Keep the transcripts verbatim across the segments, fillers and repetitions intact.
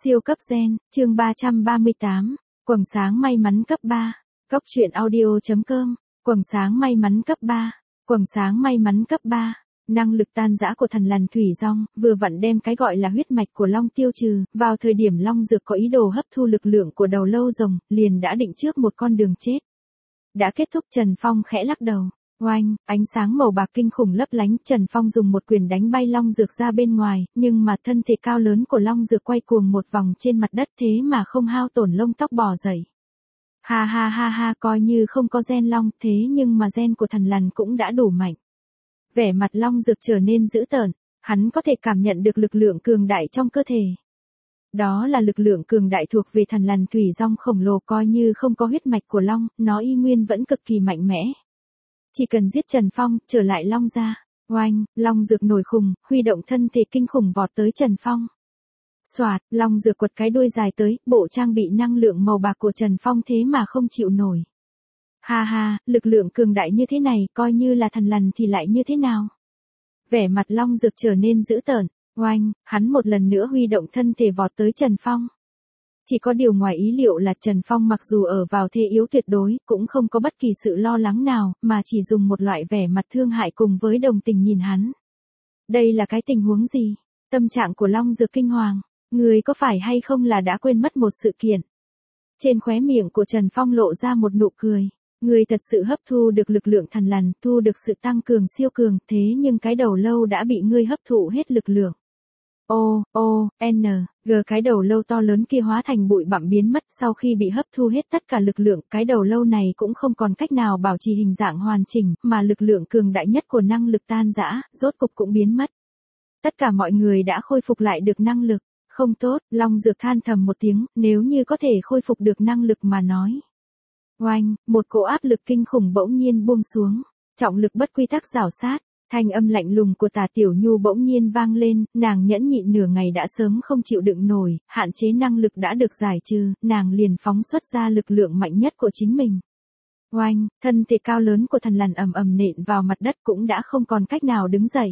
Siêu cấp gen, chương ba trăm ba mươi tám, quầng sáng may mắn cấp ba. Cốc truyện audio.com, quầng sáng may mắn cấp ba. Quầng sáng may mắn cấp ba. Năng lực tan rã của thần lằn thủy rong, vừa vặn đem cái gọi là huyết mạch của long tiêu trừ, vào thời điểm long dược có ý đồ hấp thu lực lượng của đầu lâu rồng, liền đã định trước một con đường chết. Đã kết thúc. Trần Phong khẽ lắc đầu. Oanh, ánh sáng màu bạc kinh khủng lấp lánh, Trần Phong dùng một quyền đánh bay long dược ra bên ngoài, nhưng mà thân thể cao lớn của long dược quay cuồng một vòng trên mặt đất thế mà không hao tổn lông tóc bò dậy. Ha ha ha ha, coi như không có gen long, thế nhưng mà gen của thần lằn cũng đã đủ mạnh. Vẻ mặt long dược trở nên dữ tợn, hắn có thể cảm nhận được lực lượng cường đại trong cơ thể. Đó là lực lượng cường đại thuộc về thần lằn thủy rong khổng lồ, coi như không có huyết mạch của long, nó y nguyên vẫn cực kỳ mạnh mẽ. Chỉ cần giết Trần Phong, trở lại long ra. Oanh, long dược nổi khùng, huy động thân thể kinh khủng vọt tới Trần Phong. Xoạt, long dược quật cái đuôi dài tới, bộ trang bị năng lượng màu bạc của Trần Phong thế mà không chịu nổi. Ha ha, lực lượng cường đại như thế này, coi như là thần lằn thì lại như thế nào? Vẻ mặt long dược trở nên dữ tợn. Oanh, hắn một lần nữa huy động thân thể vọt tới Trần Phong. Chỉ có điều ngoài ý liệu là Trần Phong mặc dù ở vào thế yếu tuyệt đối, cũng không có bất kỳ sự lo lắng nào, mà chỉ dùng một loại vẻ mặt thương hại cùng với đồng tình nhìn hắn. Đây là cái tình huống gì? Tâm trạng của long dược kinh hoàng. Người có phải hay không là đã quên mất một sự kiện? Trên khóe miệng của Trần Phong lộ ra một nụ cười. Người thật sự hấp thu được lực lượng thần lằn, thu được sự tăng cường siêu cường, thế nhưng cái đầu lâu đã bị ngươi hấp thụ hết lực lượng. O, O, N, G, cái đầu lâu to lớn kia hóa thành bụi bặm biến mất. Sau khi bị hấp thu hết tất cả lực lượng, cái đầu lâu này cũng không còn cách nào bảo trì hình dạng hoàn chỉnh, mà lực lượng cường đại nhất của năng lực tan rã, rốt cục cũng biến mất. Tất cả mọi người đã khôi phục lại được năng lực. Không tốt, long dược than thầm một tiếng, nếu như có thể khôi phục được năng lực mà nói. Oanh, một cỗ áp lực kinh khủng bỗng nhiên buông xuống, trọng lực bất quy tắc rảo sát. Thanh âm lạnh lùng của Tả Tiểu Nhu bỗng nhiên vang lên, nàng nhẫn nhịn nửa ngày đã sớm không chịu đựng nổi, hạn chế năng lực đã được giải trừ, nàng liền phóng xuất ra lực lượng mạnh nhất của chính mình. Oanh, thân thể cao lớn của thần lằn ầm ầm nện vào mặt đất cũng đã không còn cách nào đứng dậy.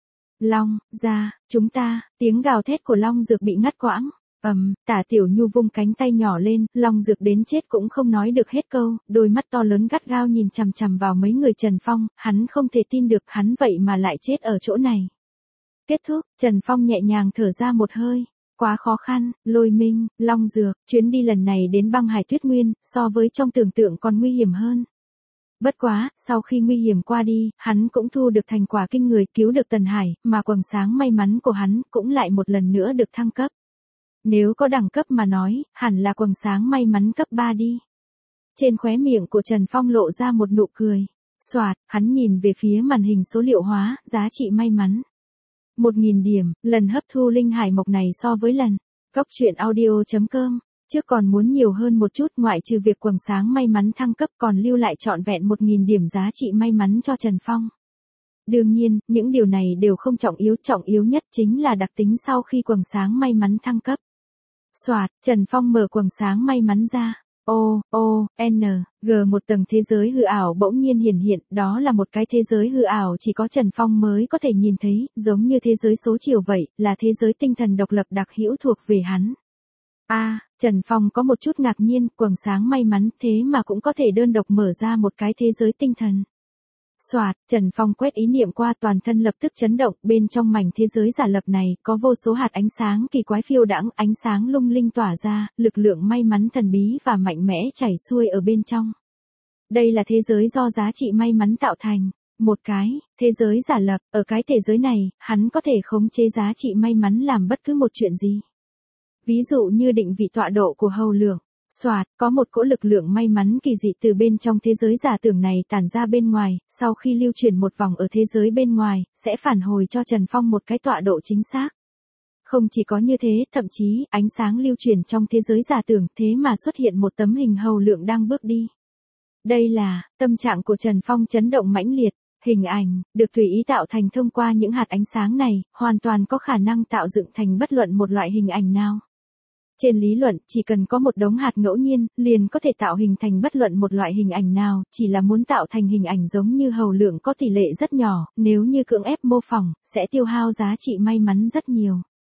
Long, ra, chúng ta, tiếng gào thét của long dược bị ngắt quãng. Ầm, um, Tả Tiểu Nhu vung cánh tay nhỏ lên, long dược đến chết cũng không nói được hết câu, đôi mắt to lớn gắt gao nhìn chằm chằm vào mấy người Trần Phong, hắn không thể tin được hắn vậy mà lại chết ở chỗ này. Kết thúc, Trần Phong nhẹ nhàng thở ra một hơi. Quá khó khăn, Lôi Minh, long dược, chuyến đi lần này đến băng hải tuyết nguyên, so với trong tưởng tượng còn nguy hiểm hơn. Bất quá, sau khi nguy hiểm qua đi, hắn cũng thu được thành quả kinh người, cứu được Tần Hải, mà quầng sáng may mắn của hắn cũng lại một lần nữa được thăng cấp. Nếu có đẳng cấp mà nói, hẳn là quầng sáng may mắn cấp ba đi. Trên khóe miệng của Trần Phong lộ ra một nụ cười. Xoạt, hắn nhìn về phía màn hình số liệu hóa, giá trị may mắn. một nghìn điểm, lần hấp thu linh hải mộc này so với lần. Cốc truyện audio.com, trước còn muốn nhiều hơn một chút, ngoại trừ việc quầng sáng may mắn thăng cấp còn lưu lại trọn vẹn một nghìn điểm giá trị may mắn cho Trần Phong. Đương nhiên, những điều này đều không trọng yếu, trọng yếu nhất chính là đặc tính sau khi quầng sáng may mắn thăng cấp. Soạt, Trần Phong mở quầng sáng may mắn ra. O, O, N, G, một tầng thế giới hư ảo bỗng nhiên hiển hiện, đó là một cái thế giới hư ảo chỉ có Trần Phong mới có thể nhìn thấy, giống như thế giới số chiều vậy, là thế giới tinh thần độc lập đặc hữu thuộc về hắn. A, à, Trần Phong có một chút ngạc nhiên, quầng sáng may mắn thế mà cũng có thể đơn độc mở ra một cái thế giới tinh thần. Soạt, Trần Phong quét ý niệm qua, toàn thân lập tức chấn động, bên trong mảnh thế giới giả lập này, có vô số hạt ánh sáng kỳ quái phiêu đãng, ánh sáng lung linh tỏa ra, lực lượng may mắn thần bí và mạnh mẽ chảy xuôi ở bên trong. Đây là thế giới do giá trị may mắn tạo thành, một cái, thế giới giả lập, ở cái thế giới này, hắn có thể khống chế giá trị may mắn làm bất cứ một chuyện gì. Ví dụ như định vị tọa độ của hầu lượng. Soạt, có một cỗ lực lượng may mắn kỳ dị từ bên trong thế giới giả tưởng này tản ra bên ngoài, sau khi lưu chuyển một vòng ở thế giới bên ngoài, sẽ phản hồi cho Trần Phong một cái tọa độ chính xác. Không chỉ có như thế, thậm chí, ánh sáng lưu chuyển trong thế giới giả tưởng, thế mà xuất hiện một tấm hình hầu lượng đang bước đi. Đây là, tâm trạng của Trần Phong chấn động mãnh liệt, hình ảnh, được tùy ý tạo thành thông qua những hạt ánh sáng này, hoàn toàn có khả năng tạo dựng thành bất luận một loại hình ảnh nào. Trên lý luận, chỉ cần có một đống hạt ngẫu nhiên, liền có thể tạo hình thành bất luận một loại hình ảnh nào, chỉ là muốn tạo thành hình ảnh giống như hầu lượng có tỷ lệ rất nhỏ, nếu như cưỡng ép mô phỏng, sẽ tiêu hao giá trị may mắn rất nhiều.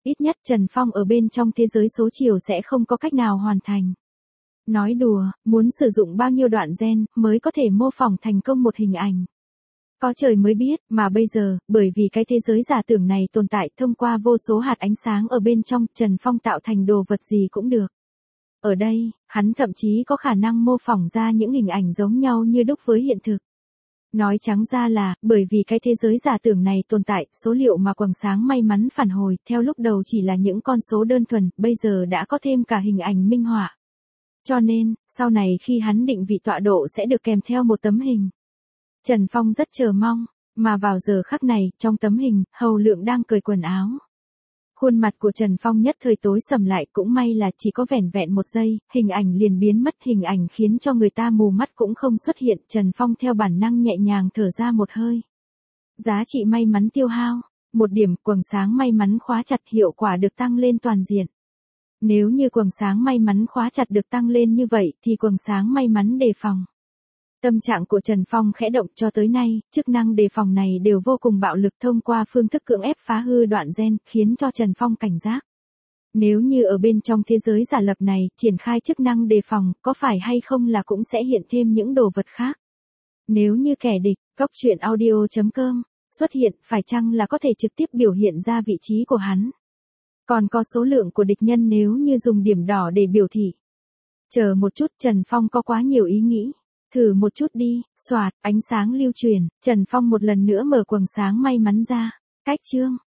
Ít nhất Trần Phong ở bên trong thế giới số chiều sẽ không có cách nào hoàn thành. Nói đùa, muốn sử dụng bao nhiêu đoạn gen mới có thể mô phỏng thành công một hình ảnh. Có trời mới biết, mà bây giờ, bởi vì cái thế giới giả tưởng này tồn tại thông qua vô số hạt ánh sáng ở bên trong, Trần Phong tạo thành đồ vật gì cũng được. Ở đây, hắn thậm chí có khả năng mô phỏng ra những hình ảnh giống nhau như đúc với hiện thực. Nói trắng ra là, bởi vì cái thế giới giả tưởng này tồn tại, số liệu mà quầng sáng may mắn phản hồi, theo lúc đầu chỉ là những con số đơn thuần, bây giờ đã có thêm cả hình ảnh minh họa. Cho nên, sau này khi hắn định vị tọa độ sẽ được kèm theo một tấm hình. Trần Phong rất chờ mong, mà vào giờ khắc này, trong tấm hình, Hầu Lượng đang cởi quần áo. Khuôn mặt của Trần Phong nhất thời tối sầm lại, cũng may là chỉ có vẻn vẹn một giây, hình ảnh liền biến mất, hình ảnh khiến cho người ta mù mắt cũng không xuất hiện, Trần Phong theo bản năng nhẹ nhàng thở ra một hơi. Giá trị may mắn tiêu hao, một điểm, quầng sáng may mắn khóa chặt, hiệu quả được tăng lên toàn diện. Nếu như quầng sáng may mắn khóa chặt được tăng lên như vậy, thì quầng sáng may mắn đề phòng. Tâm trạng của Trần Phong khẽ động, cho tới nay, chức năng đề phòng này đều vô cùng bạo lực thông qua phương thức cưỡng ép phá hư đoạn gen, khiến cho Trần Phong cảnh giác. Nếu như ở bên trong thế giới giả lập này, triển khai chức năng đề phòng, có phải hay không là cũng sẽ hiện thêm những đồ vật khác. Nếu như kẻ địch, cóc truyện audio chấm com, xuất hiện, phải chăng là có thể trực tiếp biểu hiện ra vị trí của hắn. Còn có số lượng của địch nhân nếu như dùng điểm đỏ để biểu thị. Chờ một chút, Trần Phong có quá nhiều ý nghĩ. Thử một chút đi, xoạt, ánh sáng lưu truyền, Trần Phong một lần nữa mở quầng sáng may mắn ra. Cách chương.